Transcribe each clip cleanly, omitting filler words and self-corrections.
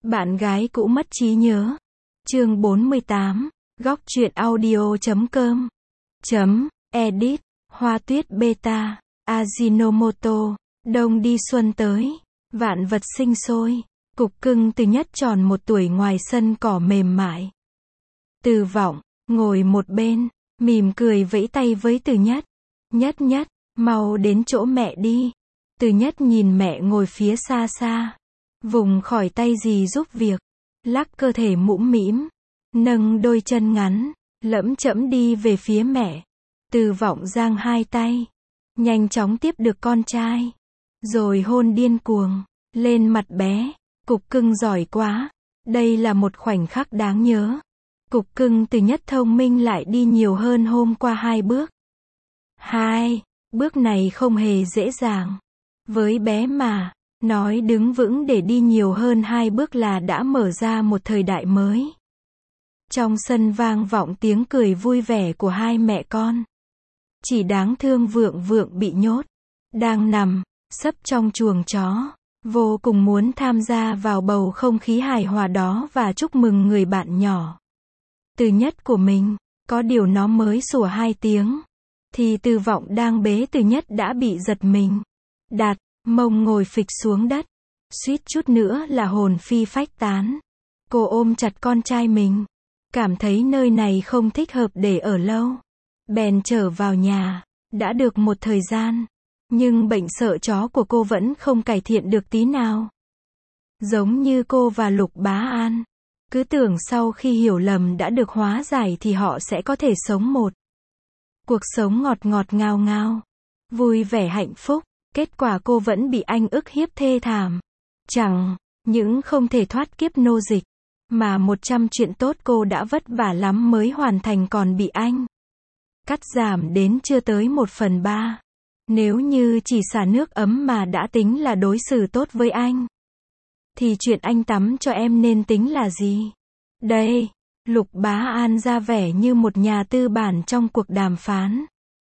Bạn gái cũ mất trí nhớ. Chương 48. Góc truyện audio.com. Edit. Hoa tuyết beta. Ajinomoto. Đông đi xuân tới. Vạn vật sinh sôi. Cục cưng Từ Nhất tròn 1 tuổi ngoài sân cỏ mềm mại. Từ Vọng ngồi một bên, mỉm cười vẫy tay với Từ Nhất. Nhất Nhất, mau đến chỗ mẹ đi. Từ Nhất nhìn mẹ ngồi phía xa xa, vùng khỏi tay dì giúp việc, lắc cơ thể mũm mĩm, nâng đôi chân ngắn, lẫm chẫm đi về phía mẹ. Từ Vọng giang hai tay, nhanh chóng tiếp được con trai, rồi hôn điên cuồng lên mặt bé. Cục cưng giỏi quá, đây là một khoảnh khắc đáng nhớ. Cục cưng Từ Nhất thông minh lại đi nhiều hơn hôm qua 2 bước. 2 bước này không hề dễ dàng. Với bé mà, nói đứng vững để đi nhiều hơn 2 bước là đã mở ra một thời đại mới. Trong sân vang vọng tiếng cười vui vẻ của hai mẹ con. Chỉ đáng thương Vượng Vượng bị nhốt, đang nằm sấp trong chuồng chó, vô cùng muốn tham gia vào bầu không khí hài hòa đó và chúc mừng người bạn nhỏ Từ Nhất của mình. Có điều nó mới sủa 2 tiếng, thì Từ Vọng đang bế Từ Nhất đã bị giật mình, đặt mông ngồi phịch xuống đất, suýt chút nữa là hồn phi phách tán. Cô ôm chặt con trai mình, cảm thấy nơi này không thích hợp để ở lâu, bèn trở vào nhà. Đã được một thời gian, nhưng bệnh sợ chó của cô vẫn không cải thiện được tí nào. Giống như cô và Lục Bá An, cứ tưởng sau khi hiểu lầm đã được hóa giải thì họ sẽ có thể sống một cuộc sống ngọt ngọt ngào ngào, vui vẻ hạnh phúc. Kết quả cô vẫn bị anh ức hiếp thê thảm. Chẳng những không thể thoát kiếp nô dịch, mà 100 chuyện tốt cô đã vất vả lắm mới hoàn thành còn bị anh cắt giảm đến chưa tới 1/3. Nếu như chỉ xả nước ấm mà đã tính là đối xử tốt với anh, thì chuyện anh tắm cho em nên tính là gì? Đây, Lục Bá An ra vẻ như một nhà tư bản trong cuộc đàm phán,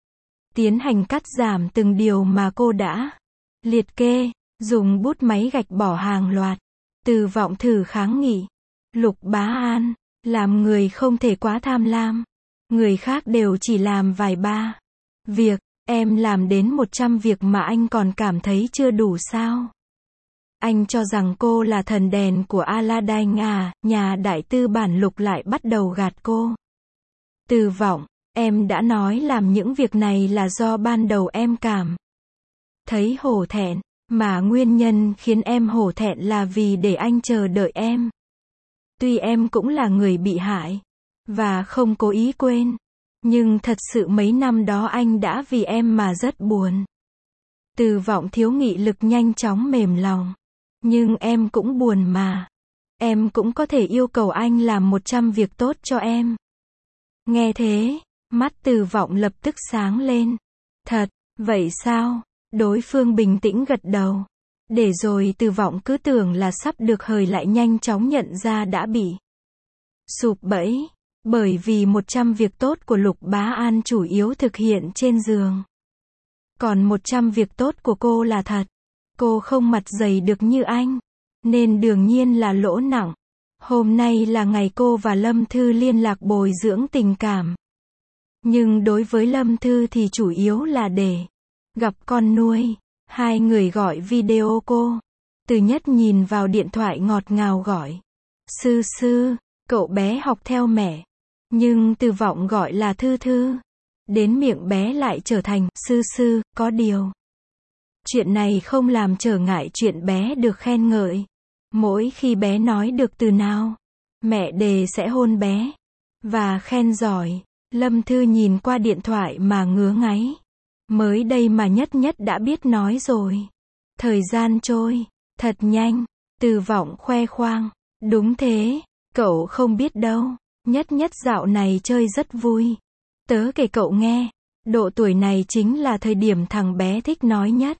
tiến hành cắt giảm từng điều mà cô đã liệt kê, dùng bút máy gạch bỏ hàng loạt. Từ Vọng thử kháng nghị. Lục Bá An, làm người không thể quá tham lam. Người khác đều chỉ làm vài ba việc, em làm đến 100 việc mà anh còn cảm thấy chưa đủ sao? Anh cho rằng cô là thần đèn của Aladdin à? Nhà đại tư bản Lục lại bắt đầu gạt cô. Từ Vọng, em đã nói làm những việc này là do ban đầu em cảm thấy hổ thẹn, mà nguyên nhân khiến em hổ thẹn là vì để anh chờ đợi em. Tuy em cũng là người bị hại, và không cố ý quên, nhưng thật sự mấy năm đó anh đã vì em mà rất buồn. Từ Vọng thiếu nghị lực nhanh chóng mềm lòng. Nhưng em cũng buồn mà. Em cũng có thể yêu cầu anh làm 100 việc tốt cho em. Nghe thế, mắt Từ Vọng lập tức sáng lên. Thật, vậy sao? Đối phương bình tĩnh gật đầu. Để rồi Từ Vọng cứ tưởng là sắp được hời lại nhanh chóng nhận ra đã bị sụp bẫy. Bởi vì 100 việc tốt của Lục Bá An chủ yếu thực hiện trên giường. Còn 100 việc tốt của cô là thật. Cô không mặt dày được như anh, nên đương nhiên là lỗ nặng. Hôm nay là ngày cô và Lâm Thư liên lạc bồi dưỡng tình cảm. Nhưng đối với Lâm Thư thì chủ yếu là để gặp con nuôi. Hai người gọi video cô. Từ Nhất nhìn vào điện thoại ngọt ngào gọi. Sư sư, cậu bé học theo mẹ. Nhưng Từ Vọng gọi là Thư Thư. Đến miệng bé lại trở thành sư sư, có điều. Chuyện này không làm trở ngại chuyện bé được khen ngợi. Mỗi khi bé nói được từ nào, mẹ đề sẽ hôn bé và khen giỏi. Lâm Thư nhìn qua điện thoại mà ngứa ngáy. Mới đây mà Nhất Nhất đã biết nói rồi. Thời gian trôi thật nhanh. Từ Vọng khoe khoang. Đúng thế, cậu không biết đâu. Nhất Nhất dạo này chơi rất vui. Tớ kể cậu nghe, độ tuổi này chính là thời điểm thằng bé thích nói nhất.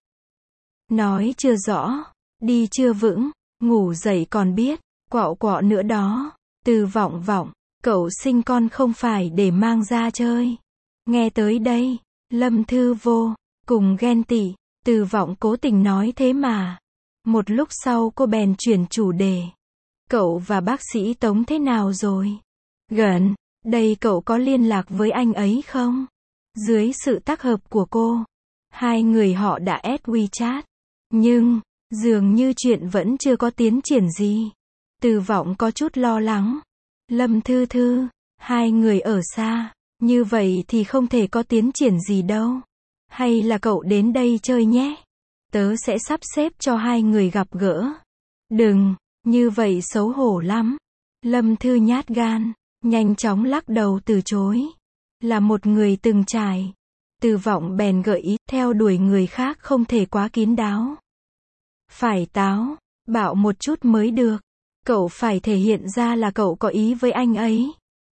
Nói chưa rõ, đi chưa vững, ngủ dậy còn biết, quạo quọ nữa đó. Từ Vọng Vọng, cậu sinh con không phải để mang ra chơi. Nghe tới đây, Lâm Thư vô cùng ghen tị. Từ Vọng cố tình nói thế mà. Một lúc sau cô bèn chuyển chủ đề. Cậu và bác sĩ Tống thế nào rồi? Gần đây cậu có liên lạc với anh ấy không? Dưới sự tác hợp của cô, hai người họ đã add WeChat. Nhưng, dường như chuyện vẫn chưa có tiến triển gì. Từ Vọng có chút lo lắng. Lâm Thư Thư, hai người ở xa, như vậy thì không thể có tiến triển gì đâu. Hay là cậu đến đây chơi nhé? Tớ sẽ sắp xếp cho hai người gặp gỡ. Đừng, như vậy xấu hổ lắm. Lâm Thư nhát gan, nhanh chóng lắc đầu từ chối. Là một người từng trải. Từ Vọng bèn gợi ý, theo đuổi người khác không thể quá kín đáo. Phải táo, bạo một chút mới được. Cậu phải thể hiện ra là cậu có ý với anh ấy.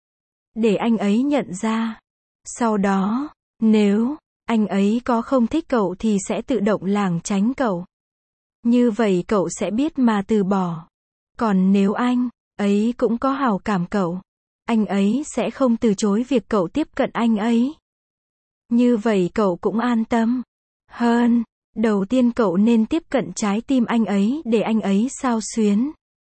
Để anh ấy nhận ra. Sau đó, nếu anh ấy có không thích cậu thì sẽ tự động lảng tránh cậu. Như vậy cậu sẽ biết mà từ bỏ. Còn nếu anh ấy cũng có hảo cảm cậu, anh ấy sẽ không từ chối việc cậu tiếp cận anh ấy. Như vậy cậu cũng an tâm hơn. Đầu tiên cậu nên tiếp cận trái tim anh ấy để anh ấy xao xuyến.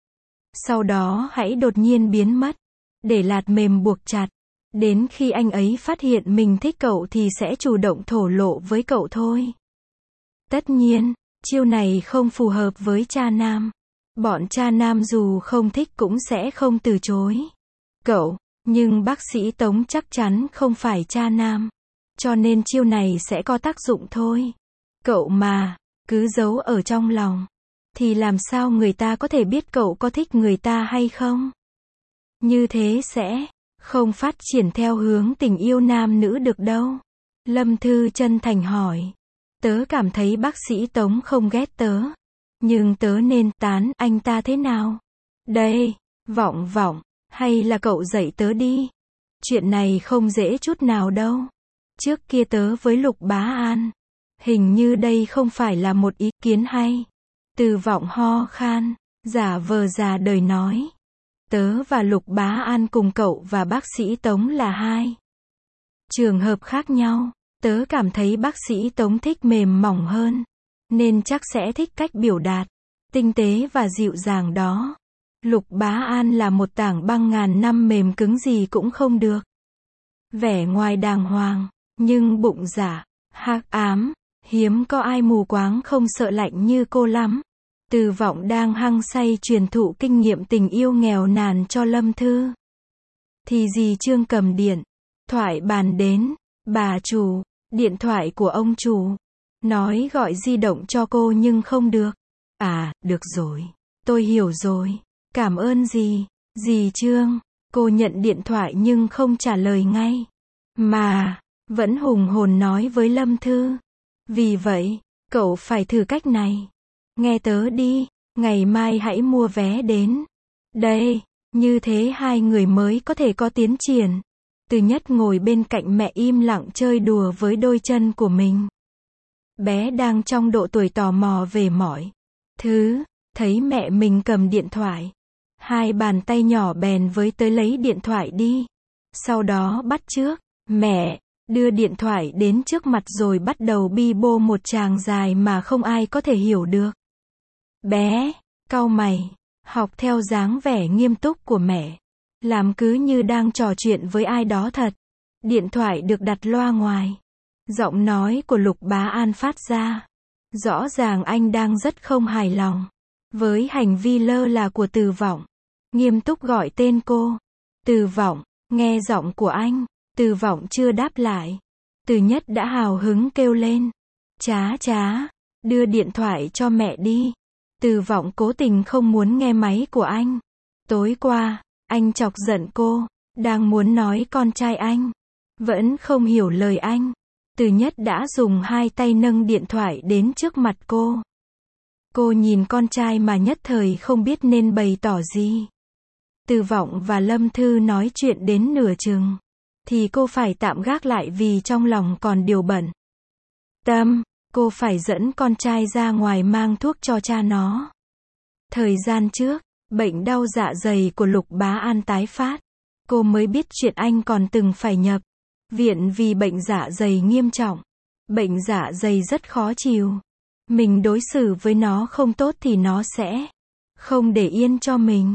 Sau đó hãy đột nhiên biến mất. Để lạt mềm buộc chặt. Đến khi anh ấy phát hiện mình thích cậu thì sẽ chủ động thổ lộ với cậu thôi. Tất nhiên, chiêu này không phù hợp với cha nam. Bọn cha nam dù không thích cũng sẽ không từ chối cậu. Nhưng bác sĩ Tống chắc chắn không phải cha nam. Cho nên chiêu này sẽ có tác dụng thôi. Cậu mà cứ giấu ở trong lòng, thì làm sao người ta có thể biết cậu có thích người ta hay không? Như thế sẽ không phát triển theo hướng tình yêu nam nữ được đâu. Lâm Thư chân thành hỏi. Tớ cảm thấy bác sĩ Tống không ghét tớ. Nhưng tớ nên tán anh ta thế nào? Đây, Vọng, hay là cậu dạy tớ đi. Chuyện này không dễ chút nào đâu. Trước kia tớ với Lục Bá An, hình như đây không phải là một ý kiến hay. Từ Vọng ho khan, giả vờ già đời nói. Tớ và Lục Bá An cùng cậu và bác sĩ Tống là hai trường hợp khác nhau. Tớ cảm thấy bác sĩ Tống thích mềm mỏng hơn, nên chắc sẽ thích cách biểu đạt tinh tế và dịu dàng đó. Lục Bá An là một tảng băng ngàn năm mềm cứng gì cũng không được. Vẻ ngoài đàng hoàng, nhưng bụng dạ hắc ám, hiếm có ai mù quáng không sợ lạnh như cô lắm. Từ Vọng đang hăng say truyền thụ kinh nghiệm tình yêu nghèo nàn cho Lâm Thư. Thì dì Trương cầm điện thoại bàn đến. Bà chủ, điện thoại của ông chủ. Nói gọi di động cho cô nhưng không được. À, được rồi. Tôi hiểu rồi. Cảm ơn dì. Dì Trương. Cô nhận điện thoại nhưng không trả lời ngay. Mà vẫn hùng hồn nói với Lâm Thư. Vì vậy, cậu phải thử cách này. Nghe tớ đi, ngày mai hãy mua vé đến. Đây, như thế hai người mới có thể có tiến triển. Từ Nhất ngồi bên cạnh mẹ im lặng chơi đùa với đôi chân của mình. Bé đang trong độ tuổi tò mò về mọi thứ, thấy mẹ mình cầm điện thoại. Hai bàn tay nhỏ bèn với tới lấy điện thoại đi. Sau đó bắt chước, mẹ, đưa điện thoại đến trước mặt rồi bắt đầu bi bô một tràng dài mà không ai có thể hiểu được. Bé, cau mày, học theo dáng vẻ nghiêm túc của mẹ. Làm cứ như đang trò chuyện với ai đó thật. Điện thoại được đặt loa ngoài. Giọng nói của Lục Bá An phát ra. Rõ ràng anh đang rất không hài lòng với hành vi lơ là của Từ Vọng. Nghiêm túc gọi tên cô. Từ Vọng, nghe giọng của anh. Từ Vọng chưa đáp lại. Từ Nhất đã hào hứng kêu lên. Chá, đưa điện thoại cho mẹ đi. Từ Vọng cố tình không muốn nghe máy của anh. Tối qua, anh chọc giận cô, đang muốn nói con trai anh, vẫn không hiểu lời anh. Từ Nhất đã dùng hai tay nâng điện thoại đến trước mặt cô. Cô nhìn con trai mà nhất thời không biết nên bày tỏ gì. Từ Vọng và Lâm Thư nói chuyện đến nửa chừng, thì cô phải tạm gác lại vì trong lòng còn điều bận tâm. Cô phải dẫn con trai ra ngoài mang thuốc cho cha nó. Thời gian trước, bệnh đau dạ dày của Lục Bá An tái phát. Cô mới biết chuyện anh còn từng phải nhập viện vì bệnh dạ dày nghiêm trọng. Bệnh dạ dày rất khó chịu. Mình đối xử với nó không tốt thì nó sẽ không để yên cho mình.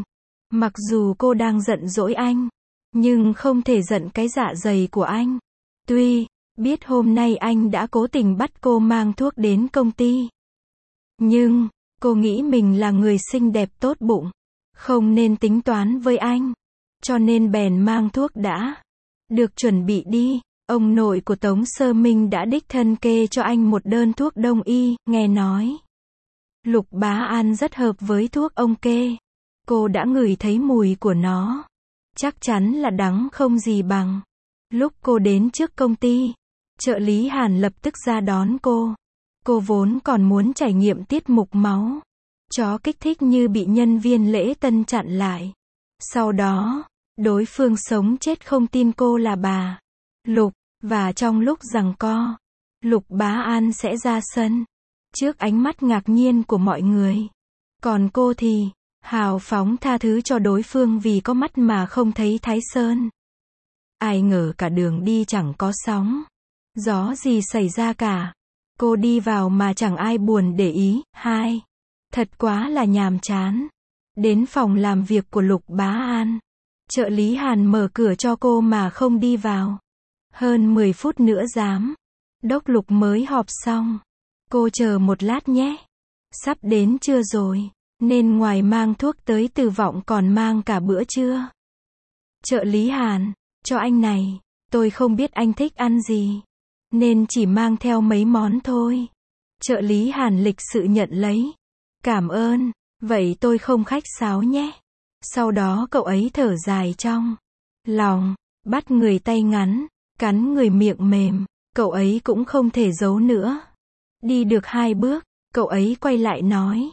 Mặc dù cô đang giận dỗi anh, nhưng không thể giận cái dạ dày của anh. Tuy biết hôm nay anh đã cố tình bắt cô mang thuốc đến công ty, nhưng cô nghĩ mình là người xinh đẹp tốt bụng, không nên tính toán với anh. Cho nên bèn mang thuốc đã được chuẩn bị đi. Ông nội của Tống Sơ Minh đã đích thân kê cho anh một đơn thuốc đông y, nghe nói Lục Bá An rất hợp với thuốc ông kê. Cô đã ngửi thấy mùi của nó. Chắc chắn là đắng không gì bằng. Lúc cô đến trước công ty, trợ lý Hàn lập tức ra đón cô. Cô vốn còn muốn trải nghiệm tiết mục máu chó kích thích như bị nhân viên lễ tân chặn lại. Sau đó, đối phương sống chết không tin cô là bà Lục, và trong lúc giằng co, Lục Bá An sẽ ra sân. Trước ánh mắt ngạc nhiên của mọi người. Còn cô thì hào phóng tha thứ cho đối phương vì có mắt mà không thấy Thái Sơn. Ai ngờ cả đường đi chẳng có sóng gió gì xảy ra cả. Cô đi vào mà chẳng ai buồn để ý. Thật quá là nhàm chán. Đến phòng làm việc của Lục Bá An, trợ lý Hàn mở cửa cho cô mà không đi vào. Hơn 10 phút nữa giám đốc Lục mới họp xong. Cô chờ một lát nhé. Sắp đến trưa rồi, nên ngoài mang thuốc tới Từ Vọng còn mang cả bữa trưa. Trợ lý Hàn, cho anh này, tôi không biết anh thích ăn gì, nên chỉ mang theo mấy món thôi. Trợ lý Hàn lịch sự nhận lấy. Cảm ơn, vậy tôi không khách sáo nhé. Sau đó cậu ấy thở dài trong lòng, bắt người tay ngắn, cắn người miệng mềm. Cậu ấy cũng không thể giấu nữa. Đi được 2 bước, cậu ấy quay lại nói.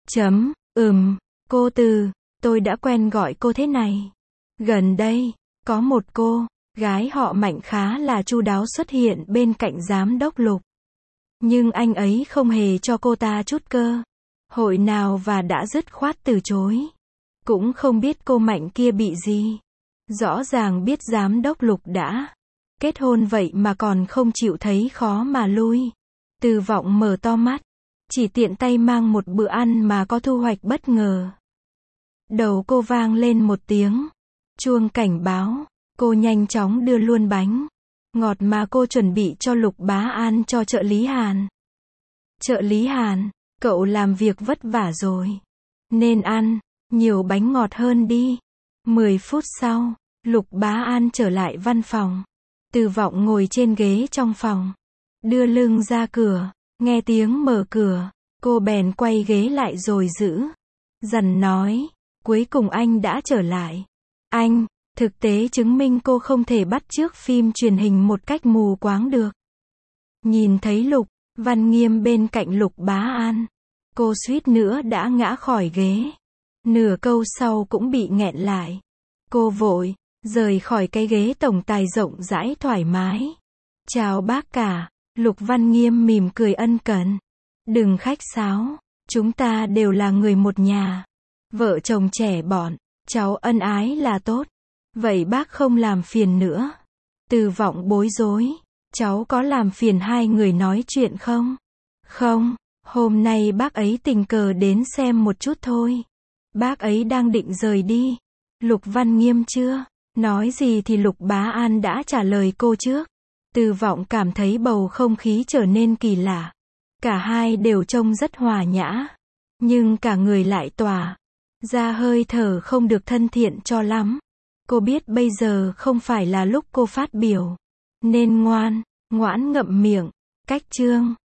Cô Từ, tôi đã quen gọi cô thế này. Gần đây, có một cô gái họ Mạnh khá là chu đáo xuất hiện bên cạnh giám đốc Lục. Nhưng anh ấy không hề cho cô ta chút cơ hội nào và đã dứt khoát từ chối. Cũng không biết cô Mạnh kia bị gì. Rõ ràng biết giám đốc Lục đã kết hôn vậy mà còn không chịu thấy khó mà lui. Từ Vọng mở to mắt. Chỉ tiện tay mang một bữa ăn mà có thu hoạch bất ngờ. Đầu cô vang lên một tiếng chuông cảnh báo. Cô nhanh chóng đưa luôn bánh ngọt mà cô chuẩn bị cho Lục Bá An cho trợ lý Hàn. Trợ lý Hàn, cậu làm việc vất vả rồi, nên ăn nhiều bánh ngọt hơn đi. 10 phút sau, Lục Bá An trở lại văn phòng. Từ Vọng ngồi trên ghế trong phòng, đưa lưng ra cửa. Nghe tiếng mở cửa, cô bèn quay ghế lại rồi giữ dằn nói. Cuối cùng anh đã trở lại. Anh, thực tế chứng minh cô không thể bắt chước phim truyền hình một cách mù quáng được. Nhìn thấy Lục Văn Nghiêm bên cạnh Lục Bá An, cô suýt nữa đã ngã khỏi ghế. Nửa câu sau cũng bị nghẹn lại. Cô vội rời khỏi cái ghế tổng tài rộng rãi thoải mái. Chào bác cả. Lục Văn Nghiêm mỉm cười ân cần. Đừng khách sáo, chúng ta đều là người một nhà. Vợ chồng trẻ bọn, cháu ân ái là tốt. Vậy bác không làm phiền nữa. Từ Vọng bối rối. Cháu có làm phiền hai người nói chuyện không? Không, hôm nay bác ấy tình cờ đến xem một chút thôi. Bác ấy đang định rời đi. Lục Văn Nghiêm chưa nói gì thì Lục Bá An đã trả lời cô trước. Từ Vọng cảm thấy bầu không khí trở nên kỳ lạ. Cả hai đều trông rất hòa nhã, nhưng cả người lại tỏa ra hơi thở không được thân thiện cho lắm. Cô biết bây giờ không phải là lúc cô phát biểu, nên ngoan ngoãn ngậm miệng. Cách chương